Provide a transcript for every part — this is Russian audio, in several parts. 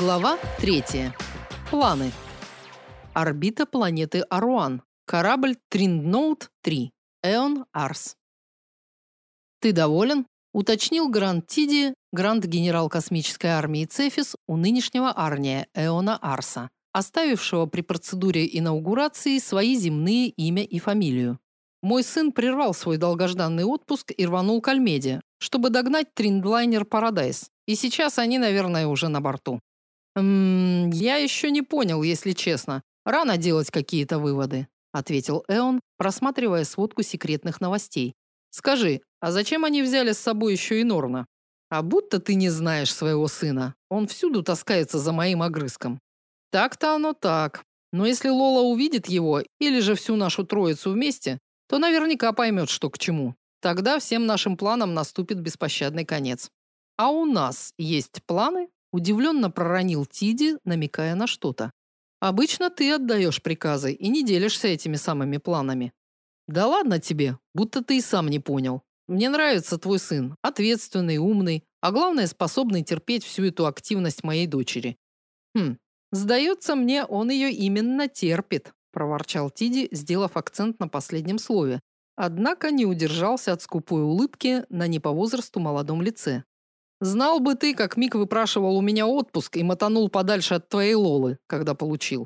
Глава 3. Планы. Орбита планеты Аруан. Корабль Триндноут-3. Эон Арс. Ты доволен? Уточнил Гранд Тиди, гранд-генерал космической армии Цефис у нынешнего Арния Эона Арса, оставившего при процедуре инаугурации свои земные имя и фамилию. Мой сын прервал свой долгожданный отпуск и рванул к Альмеде, чтобы догнать триндлайнер Парадайз. И сейчас они, наверное, уже на борту. Я еще не понял, если честно. Рано делать какие-то выводы, ответил Эон, просматривая сводку секретных новостей. Скажи, а зачем они взяли с собой еще и Норна? А будто ты не знаешь своего сына. Он всюду таскается за моим огрызком. Так-то оно так. Но если Лола увидит его или же всю нашу троицу вместе, то наверняка поймет, что к чему. Тогда всем нашим планам наступит беспощадный конец. А у нас есть планы? Удивленно проронил Тиди, намекая на что-то. Обычно ты отдаешь приказы и не делишься этими самыми планами. Да ладно тебе, будто ты и сам не понял. Мне нравится твой сын, ответственный, умный, а главное, способный терпеть всю эту активность моей дочери. Сдается мне, он ее именно терпит, проворчал Тиди, сделав акцент на последнем слове. Однако не удержался от скупой улыбки на не по возрасту молодом лице. Знал бы ты, как Мик выпрашивал у меня отпуск и мотанул подальше от твоей Лолы, когда получил.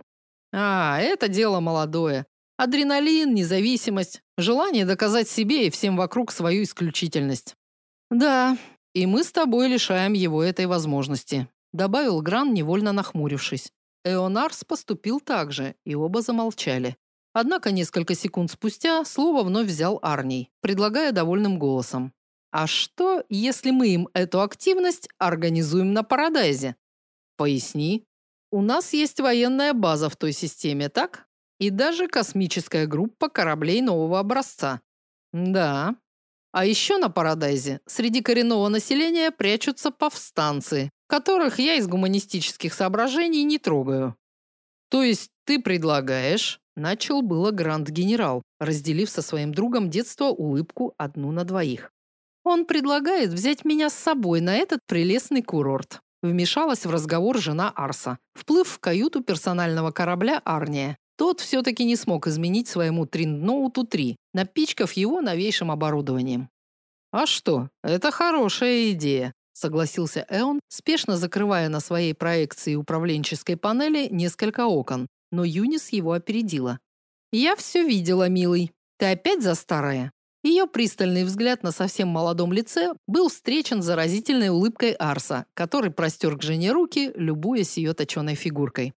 Это дело молодое. Адреналин, независимость, желание доказать себе и всем вокруг свою исключительность. Да, и мы с тобой лишаем его этой возможности, добавил Гран, невольно нахмурившись. Эонарс поступил так же, и оба замолчали. Однако несколько секунд спустя слово вновь взял Арний, предлагая довольным голосом: а что, если мы им эту активность организуем на Парадайзе? Поясни. У нас есть военная база в той системе, так? И даже космическая группа кораблей нового образца. Да. А еще на Парадайзе среди коренного населения прячутся повстанцы, которых я из гуманистических соображений не трогаю. То есть ты предлагаешь, начал было гранд-генерал, разделив со своим другом детство улыбку одну на двоих. Он предлагает взять меня с собой на этот прелестный курорт. Вмешалась в разговор жена Арса, вплыв в каюту персонального корабля Арния. Тот все-таки не смог изменить своему Триндноуту-3, напичкав его новейшим оборудованием. А что, это хорошая идея, согласился Эон, спешно закрывая на своей проекции управленческой панели несколько окон, но Юнис его опередила. Я все видела, милый. Ты опять за старое? Ее пристальный взгляд на совсем молодом лице был встречен заразительной улыбкой Арса, который простер к жене руки, любуясь ее точеной фигуркой.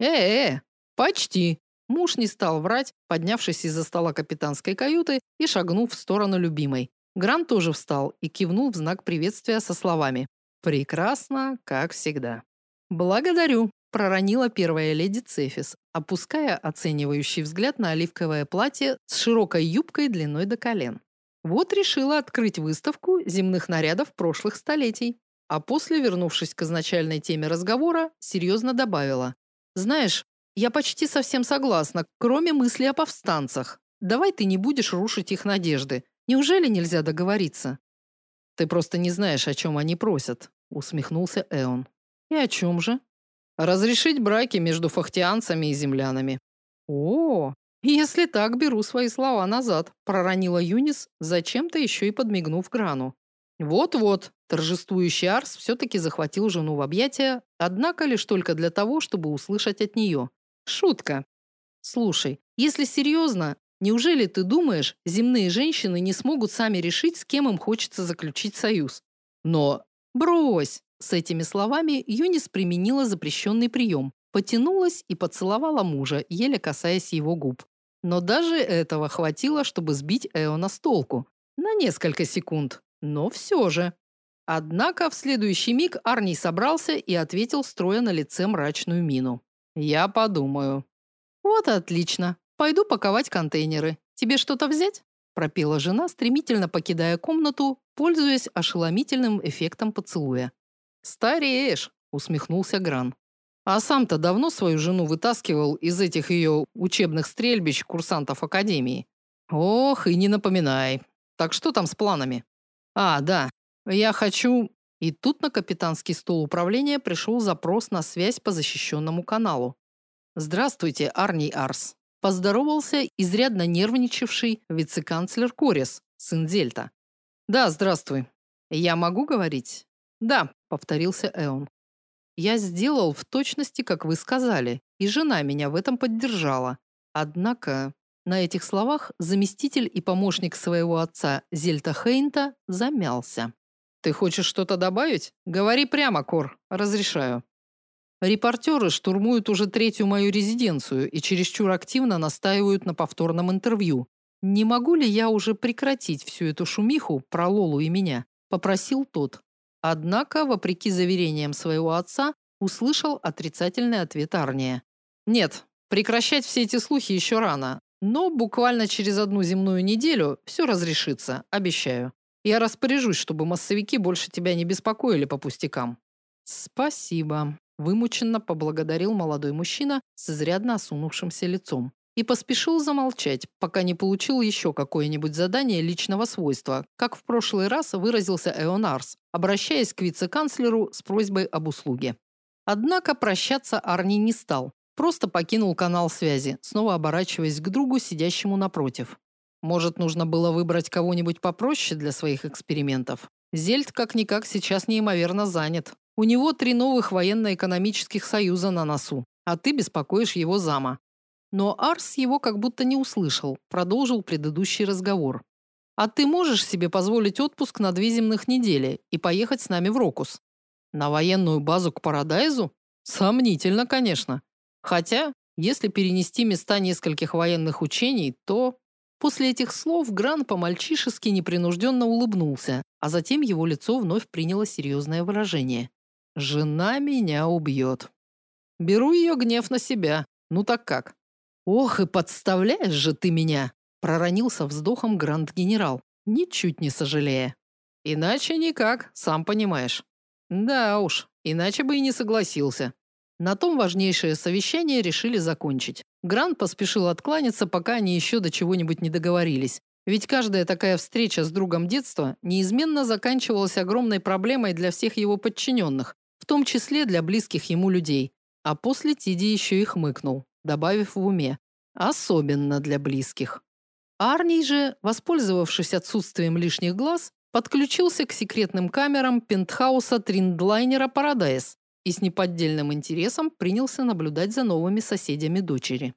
Почти. Муж не стал врать, поднявшись из-за стола капитанской каюты и шагнув в сторону любимой. Грант тоже встал и кивнул в знак приветствия со словами: «Прекрасно, как всегда». «Благодарю», – проронила первая леди Цефис, опуская оценивающий взгляд на оливковое платье с широкой юбкой длиной до колен. Вот решила открыть выставку земных нарядов прошлых столетий. А после, вернувшись к изначальной теме разговора, серьезно добавила: «Знаешь, я почти совсем согласна, кроме мысли о повстанцах. Давай ты не будешь рушить их надежды. Неужели нельзя договориться?» «Ты просто не знаешь, о чем они просят», – усмехнулся Эон. «И о чем же?» «Разрешить браки между фахтианцами и землянами». «О, если так, беру свои слова назад», – проронила Юнис, зачем-то еще и подмигнув Грану. Вот-вот, торжествующий Арс все-таки захватил жену в объятия, однако лишь только для того, чтобы услышать от нее. Шутка. Слушай, если серьезно, неужели ты думаешь, земные женщины не смогут сами решить, с кем им хочется заключить союз? Но брось. С этими словами Юнис применила запрещенный прием, потянулась и поцеловала мужа, еле касаясь его губ. Но даже этого хватило, чтобы сбить Эона с толку. На несколько секунд, но все же. Однако в следующий миг Арний собрался и ответил, строя на лице мрачную мину. «Я подумаю». «Вот отлично. Пойду паковать контейнеры. Тебе что-то взять?» – пропела жена, стремительно покидая комнату, пользуясь ошеломительным эффектом поцелуя. «Стареешь», – усмехнулся Гран. «А сам-то давно свою жену вытаскивал из этих ее учебных стрельбищ курсантов академии?» «Ох, и не напоминай. Так что там с планами?» «Да, я хочу...» И тут на капитанский стол управления пришел запрос на связь по защищенному каналу. «Здравствуйте, Арний Арс», – поздоровался изрядно нервничавший вице-канцлер Корис, сын Зельта. «Да, здравствуй. Я могу говорить?» «Да», – повторился Эон. «Я сделал в точности, как вы сказали, и жена меня в этом поддержала. Однако на этих словах заместитель и помощник своего отца Зельта Хейнта замялся. Ты хочешь что-то добавить? Говори прямо, Кор, разрешаю. Репортеры штурмуют уже третью мою резиденцию и чересчур активно настаивают на повторном интервью. Не могу ли я уже прекратить всю эту шумиху про Лолу и меня? Попросил тот. Однако, вопреки заверениям своего отца, услышал отрицательный ответ Арния. Нет, прекращать все эти слухи еще рано, но буквально через одну земную неделю все разрешится, обещаю. Я распоряжусь, чтобы массовики больше тебя не беспокоили по пустякам. Спасибо, вымученно поблагодарил молодой мужчина с изрядно осунувшимся лицом и поспешил замолчать, пока не получил еще какое-нибудь задание личного свойства, как в прошлый раз выразился Эон Арс, обращаясь к вице-канцлеру с просьбой об услуге. Однако прощаться Арни не стал, просто покинул канал связи, снова оборачиваясь к другу, сидящему напротив. Может, нужно было выбрать кого-нибудь попроще для своих экспериментов? Зельд как-никак сейчас неимоверно занят. У него 3 новых военно-экономических союза на носу, а ты беспокоишь его зама. Но Арс его как будто не услышал, продолжил предыдущий разговор. А ты можешь себе позволить отпуск на 2 земных недели и поехать с нами в Рокус? На военную базу к Парадайзу? Сомнительно, конечно. Хотя, если перенести места нескольких военных учений, то... После этих слов Гран по-мальчишески непринужденно улыбнулся, а затем его лицо вновь приняло серьезное выражение. «Жена меня убьет. Беру ее гнев на себя. Ну так как?» «Ох, и подставляешь же ты меня!» проронил со вздохом гранд-генерал, ничуть не сожалея. «Иначе никак, сам понимаешь». «Да уж, иначе бы и не согласился». На том важнейшее совещание решили закончить. Грант поспешил откланяться, пока они еще до чего-нибудь не договорились. Ведь каждая такая встреча с другом детства неизменно заканчивалась огромной проблемой для всех его подчиненных, в том числе для близких ему людей. А после Тиди еще и хмыкнул, добавив в уме: особенно для близких. Арний же, воспользовавшись отсутствием лишних глаз, подключился к секретным камерам пентхауса триндлайнера Парадайз и с неподдельным интересом принялся наблюдать за новыми соседями дочери.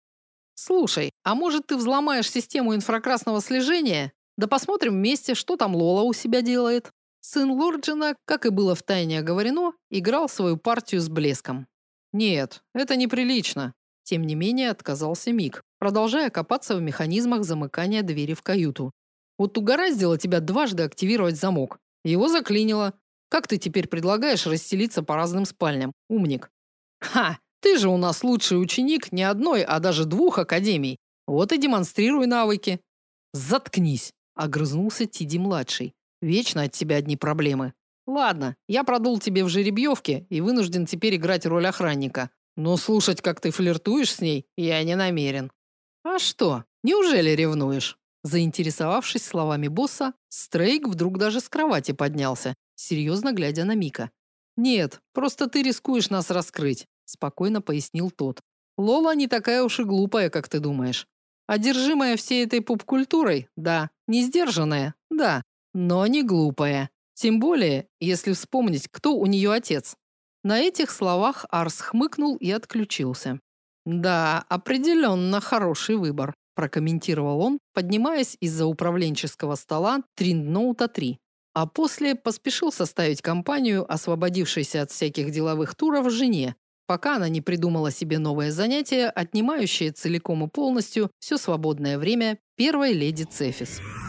«Слушай, а может, ты взломаешь систему инфракрасного слежения? Да посмотрим вместе, что там Лола у себя делает». Сын Лорджина, как и было втайне оговорено, играл свою партию с блеском. «Нет, это неприлично», – тем не менее отказался Мик, продолжая копаться в механизмах замыкания двери в каюту. «Вот угораздило тебя дважды активировать замок. Его заклинило. Как ты теперь предлагаешь расселиться по разным спальням, умник?» «Ха! Ты же у нас лучший ученик не одной, а даже 2 академий. Вот и демонстрируй навыки». «Заткнись!» – огрызнулся Тиди-младший. «Вечно от тебя одни проблемы. Ладно, я продул тебе в жеребьевке и вынужден теперь играть роль охранника. Но слушать, как ты флиртуешь с ней, я не намерен». «А что, неужели ревнуешь?» Заинтересовавшись словами босса, Стрейк вдруг даже с кровати поднялся, серьезно глядя на Мика. «Нет, просто ты рискуешь нас раскрыть», – спокойно пояснил тот. «Лола не такая уж и глупая, как ты думаешь. Одержимая всей этой поп-культурой, да. Не сдержанная, да. Но не глупая. Тем более, если вспомнить, кто у нее отец». На этих словах Арс хмыкнул и отключился. «Да, определенно хороший выбор», – прокомментировал он, поднимаясь из-за управленческого стола Триндноута 3. А после поспешил составить компанию, освободившейся от всяких деловых туров, жене, пока она не придумала себе новое занятие, отнимающее целиком и полностью все свободное время первой леди Цефис.